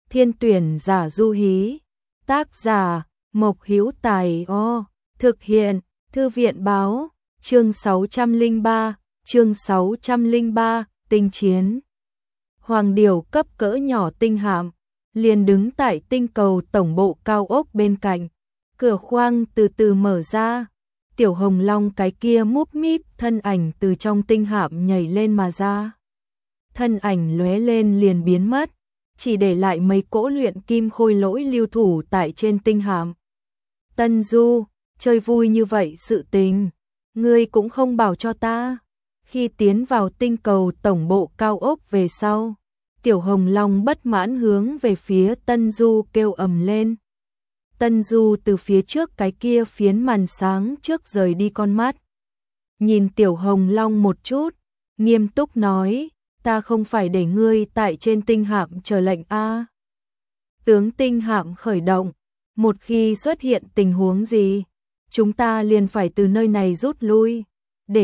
Thiên tuyển giả Du Hí. Tác giả Mộc Hữu Tài. Thực hiện Thư viện báo. Chương 603, tinh chiến. Hoàng điểu cấp cỡ nhỏ tinh hạm liền đứng tại tinh cầu tổng bộ cao ốc bên cạnh. Cửa khoang từ từ mở ra. Tiểu Hồng Long cái kia múp míp thân ảnh từ trong tinh hạm nhảy lên mà ra. Thân ảnh lóe lên liền biến mất, chỉ để lại mấy cỗ luyện kim khôi lỗi lưu thủ tại trên tinh hạm. Tân Du, chơi vui như vậy sự tình, ngươi cũng không bảo cho ta. Khi tiến vào tinh cầu tổng bộ cao ốc về sau, Tiểu Hồng Long bất mãn hướng về phía Tân Du kêu ầm lên. Tân Du từ phía trước cái kia phiến màn sáng trước rời đi con mắt. Nhìn Tiểu Hồng Long một chút, nghiêm túc nói, ta không phải để ngươi tại trên tinh hạm chờ lệnh a. Tướng tinh hạm khởi động, một khi xuất hiện tình huống gì, chúng ta liền phải từ nơi này rút lui. Để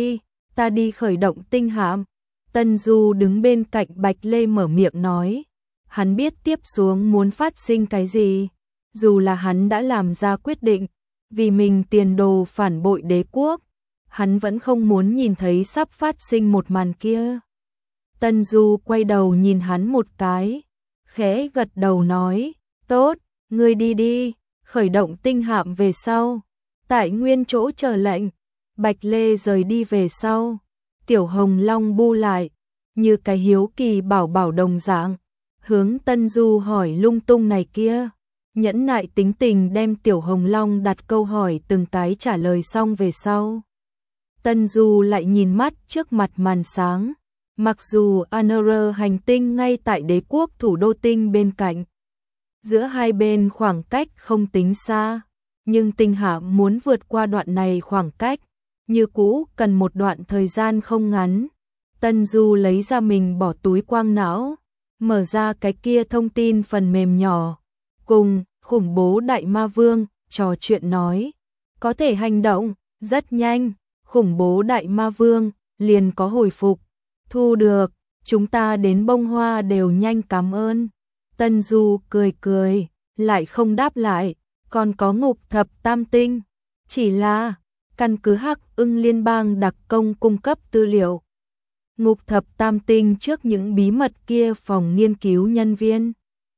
ta đi khởi động tinh hạm. Tân Du đứng bên cạnh Bạch Lê mở miệng nói, hắn biết tiếp xuống muốn phát sinh cái gì. Dù là hắn đã làm ra quyết định, vì mình tiền đồ phản bội đế quốc, hắn vẫn không muốn nhìn thấy sắp phát sinh một màn kia. Tân Du quay đầu nhìn hắn một cái, khẽ gật đầu nói, tốt, ngươi đi, khởi động tinh hạm về sau, tại nguyên chỗ chờ lệnh. Bạch Lê rời đi về sau, Tiểu Hồng Long bu lại, như cái hiếu kỳ bảo đồng dạng, hướng Tân Du hỏi lung tung này kia. Nhẫn nại tính tình đem Tiểu Hồng Long đặt câu hỏi từng cái trả lời xong về sau. Tân Du lại nhìn mắt trước mặt màn sáng, mặc dù Anor hành tinh ngay tại đế quốc thủ đô tinh bên cạnh. Giữa hai bên khoảng cách không tính xa, nhưng tinh hạm muốn vượt qua đoạn này khoảng cách, như cũ cần một đoạn thời gian không ngắn. Tân Du lấy ra mình bỏ túi quang não, mở ra cái kia thông tin phần mềm nhỏ, cùng khủng bố đại ma vương trò chuyện nói, có thể hành động, rất nhanh, khủng bố đại ma vương liền có hồi phục, thu được, chúng ta đến bông hoa đều nhanh cảm ơn. Tân Du cười, lại không đáp lại, còn có ngục thập tam tinh, chỉ là căn cứ Hắc Ưng liên bang đặc công cung cấp tư liệu. Ngục thập tam tinh trước những bí mật kia phòng nghiên cứu nhân viên.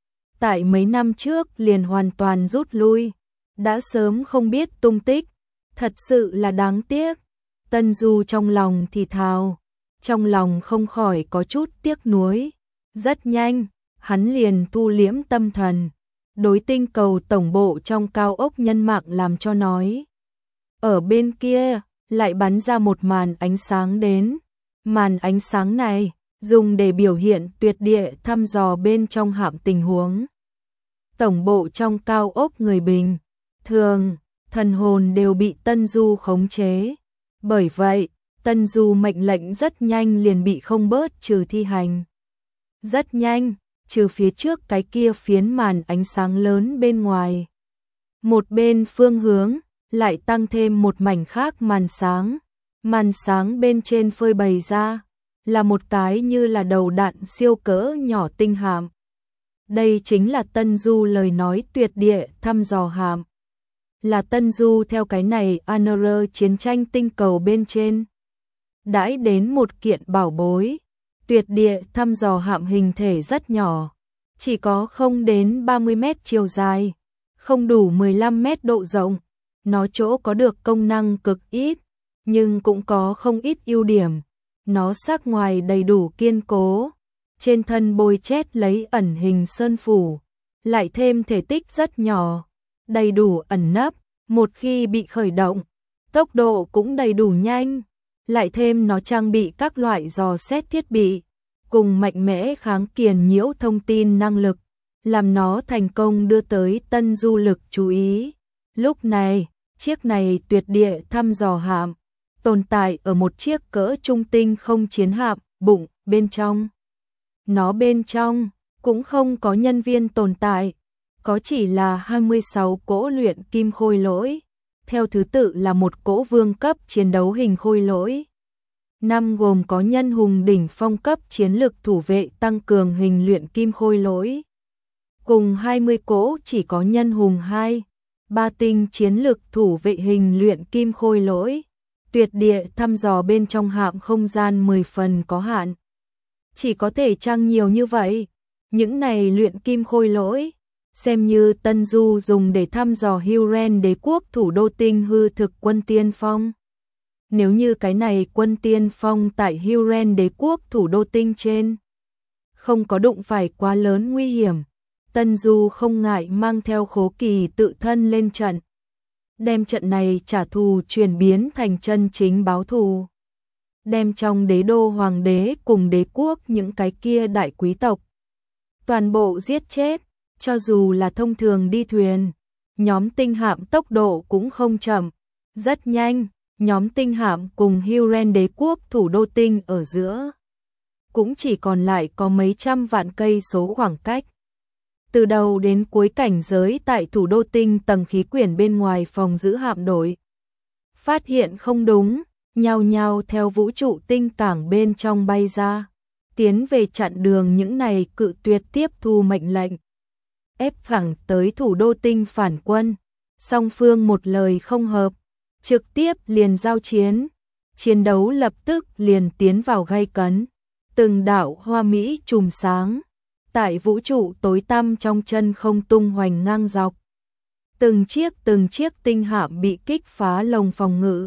Tại mấy năm trước liền hoàn toàn rút lui, đã sớm không biết tung tích, thật sự là đáng tiếc. Tân Du trong lòng thì thào, trong lòng không khỏi có chút tiếc nuối. Rất nhanh, hắn liền thu liễm tâm thần, đối tinh cầu tổng bộ trong cao ốc nhân mạng làm cho nói. Ở bên kia, lại bắn ra một màn ánh sáng đến. Màn ánh sáng này, dùng để biểu hiện tuyệt địa thăm dò bên trong hạm tình huống. Tổng bộ trong cao ốc người bình thường, thần hồn đều bị Tân Du khống chế. Bởi vậy, Tân Du mệnh lệnh rất nhanh liền bị không bớt trừ thi hành. Rất nhanh, trừ phía trước cái kia phiến màn ánh sáng lớn bên ngoài. Một bên phương hướng, lại tăng thêm một mảnh khác màn sáng. Màn sáng bên trên phơi bày ra, là một cái như là đầu đạn siêu cỡ nhỏ tinh hạm. Đây chính là Tân Du lời nói tuyệt địa thăm dò hạm. Là Tân Du theo cái này Anor chiến tranh tinh cầu bên trên. Đãi đến một kiện bảo bối, tuyệt địa thăm dò hạm hình thể rất nhỏ, chỉ có không đến 30 mét chiều dài, không đủ 15 mét độ rộng. Nó chỗ có được công năng cực ít, nhưng cũng có không ít ưu điểm. Nó sắc ngoài đầy đủ kiên cố, trên thân bôi chét lấy ẩn hình sơn phủ, lại thêm thể tích rất nhỏ, đầy đủ ẩn nấp, một khi bị khởi động, tốc độ cũng đầy đủ nhanh, lại thêm nó trang bị các loại dò xét thiết bị, cùng mạnh mẽ kháng kiền nhiễu thông tin năng lực, làm nó thành công đưa tới Tân Du lực chú ý. Lúc này, chiếc này tuyệt địa thăm dò hạm tồn tại ở một chiếc cỡ trung tinh không chiến hạm bụng bên trong. Nó bên trong cũng không có nhân viên tồn tại, có chỉ là 26 cỗ luyện kim khôi lỗi, theo thứ tự là một cỗ vương cấp chiến đấu hình khôi lỗi. 5 gồm có nhân hùng đỉnh phong cấp chiến lực thủ vệ tăng cường hình luyện kim khôi lỗi. cùng 20 cỗ chỉ có nhân hùng 2, 3 tinh chiến lực thủ vệ hình luyện kim khôi lỗi. Tuyệt địa thăm dò bên trong hạm không gian 10 phần có hạn. Chỉ có thể trang nhiều như vậy. Những này luyện kim khôi lỗi, xem như Tân Du dùng để thăm dò Huren đế quốc thủ đô tinh hư thực quân tiên phong. Nếu như cái này quân tiên phong tại Huren đế quốc thủ đô tinh trên, không có đụng phải quá lớn nguy hiểm, Tân Du không ngại mang theo Khố Kỳ tự thân lên trận. Đem trận này trả thù chuyển biến thành chân chính báo thù. Đem trong đế đô hoàng đế cùng đế quốc những cái kia đại quý tộc toàn bộ giết chết, cho dù là thông thường đi thuyền. Nhóm tinh hạm tốc độ cũng không chậm, rất nhanh, nhóm tinh hạm cùng Huren đế quốc thủ đô tinh ở giữa. Cũng chỉ còn lại có mấy trăm vạn cây số khoảng cách. Từ đầu đến cuối cảnh giới tại thủ đô tinh tầng khí quyển bên ngoài phòng giữ hạm đội. Phát hiện không đúng, nhao nhao theo vũ trụ tinh cảng bên trong bay ra. Tiến về chặn đường những này cự tuyệt tiếp thu mệnh lệnh. Ép thẳng tới thủ đô tinh phản quân. Song phương một lời không hợp. Trực tiếp liền giao chiến. Chiến đấu lập tức liền tiến vào gay cấn. Từng đạo hoa mỹ chùm sáng. Tại vũ trụ tối tăm trong chân không tung hoành ngang dọc. Từng chiếc tinh hạm bị kích phá lồng phòng ngự.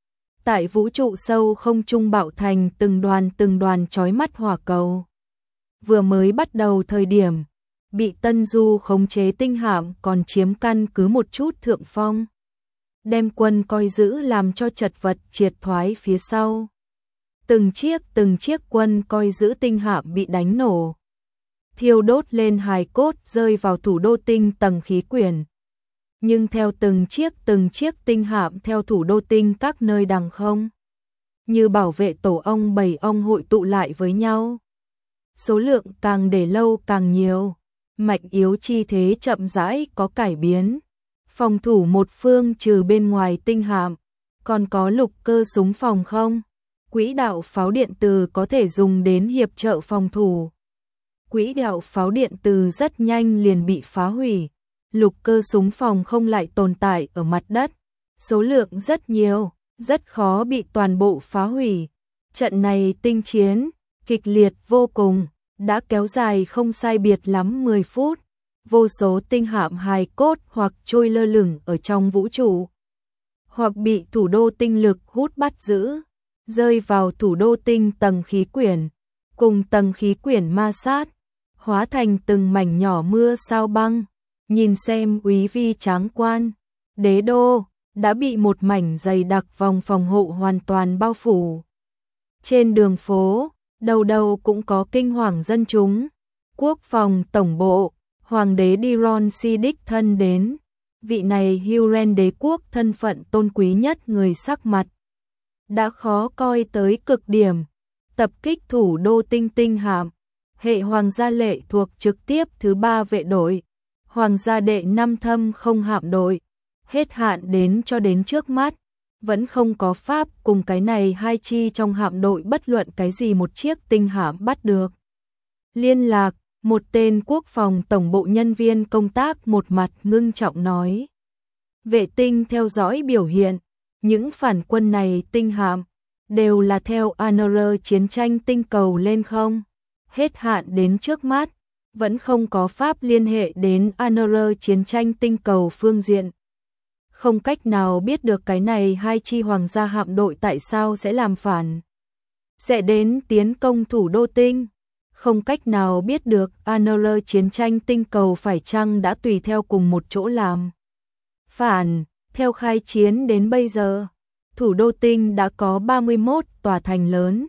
Tại vũ trụ sâu không trung bạo thành từng đoàn chói mắt hỏa cầu. Vừa mới bắt đầu thời điểm, bị Tân Du khống chế tinh hạm còn chiếm căn cứ một chút thượng phong. Đem quân coi giữ làm cho chật vật triệt thoái phía sau. Từng chiếc quân coi giữ tinh hạm bị đánh nổ. Thiêu đốt lên hài cốt rơi vào thủ đô tinh tầng khí quyển. Nhưng theo từng chiếc tinh hạm theo thủ đô tinh các nơi đằng không. Như bảo vệ tổ ong bầy ong hội tụ lại với nhau. Số lượng càng để lâu càng nhiều. Mạnh yếu chi thế chậm rãi có cải biến. Phòng thủ một phương trừ bên ngoài tinh hạm. Còn có lục cơ súng phòng không. Quỹ đạo pháo điện từ có thể dùng đến hiệp trợ phòng thủ. Quỹ đạo pháo điện từ rất nhanh liền bị phá hủy. Lục cơ súng phòng không lại tồn tại ở mặt đất. Số lượng rất nhiều, rất khó bị toàn bộ phá hủy. Trận này tinh chiến, kịch liệt vô cùng, đã kéo dài không sai biệt lắm 10 phút. Vô số tinh hạm hài cốt hoặc trôi lơ lửng ở trong vũ trụ. Hoặc bị thủ đô tinh lực hút bắt giữ, rơi vào thủ đô tinh tầng khí quyển. Cùng tầng khí quyển ma sát, hóa thành từng mảnh nhỏ mưa sao băng. Nhìn xem úy vi tráng quan, đế đô đã bị một mảnh dày đặc vòng phòng hộ hoàn toàn bao phủ. Trên đường phố, đầu đầu cũng có kinh hoàng dân chúng. Quốc phòng tổng bộ, hoàng đế Diron Si đích thân đến. Vị này Huren đế quốc thân phận tôn quý nhất người sắc mặt. Đã khó coi tới cực điểm. Tập kích thủ đô tinh hạm. Hệ hoàng gia lệ thuộc trực tiếp thứ 3 vệ đội. Hoàng gia đệ 5 thâm không hạm đội, hết hạn đến cho đến trước mắt, vẫn không có pháp cùng cái này hai chi trong hạm đội bất luận cái gì một chiếc tinh hạm bắt được. Liên lạc, một tên quốc phòng tổng bộ nhân viên công tác một mặt ngưng trọng nói. Vệ tinh theo dõi biểu hiện, những phản quân này tinh hạm, đều là theo ANR chiến tranh tinh cầu lên không, hết hạn đến trước mắt. Vẫn không có pháp liên hệ đến ANR chiến tranh tinh cầu phương diện. Không cách nào biết được cái này hai chi hoàng gia hạm đội tại sao sẽ làm phản. Sẽ đến tiến công thủ đô tinh. Không cách nào biết được ANR chiến tranh tinh cầu phải chăng đã tùy theo cùng một chỗ làm phản. Theo khai chiến đến bây giờ, thủ đô tinh đã có 31 tòa thành lớn.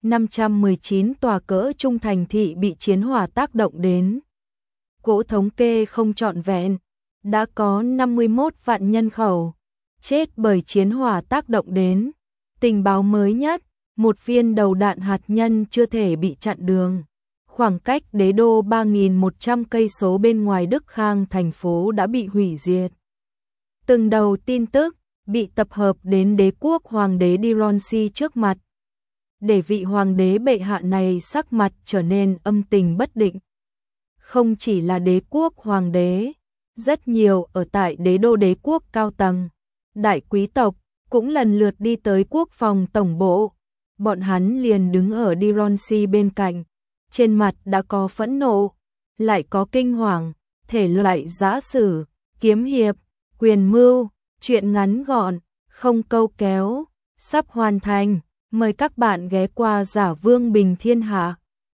519 tòa cỡ trung thành thị bị chiến hỏa tác động đến. Cỗ thống kê không trọn vẹn, đã có 51 vạn nhân khẩu chết bởi chiến hỏa tác động đến. Tình báo mới nhất, một viên đầu đạn hạt nhân chưa thể bị chặn đường. Khoảng cách đế đô 3.100 cây số bên ngoài Đức Khang thành phố đã bị hủy diệt. Từng đầu tin tức bị tập hợp đến đế quốc hoàng đế Diron Si trước mặt. Để vị hoàng đế bệ hạ này sắc mặt trở nên âm tình bất định. không chỉ là đế quốc hoàng đế, rất nhiều ở tại đế đô đế quốc cao tầng, đại quý tộc cũng lần lượt đi tới quốc phòng tổng bộ. Bọn hắn liền đứng ở Dironsi bên cạnh, trên mặt đã có phẫn nộ, lại có kinh hoàng, thể loại giã sử, kiếm hiệp, quyền mưu, chuyện ngắn gọn, không câu kéo, sắp hoàn thành. Mời các bạn ghé qua Giả Vương Bình Thiên Hạ.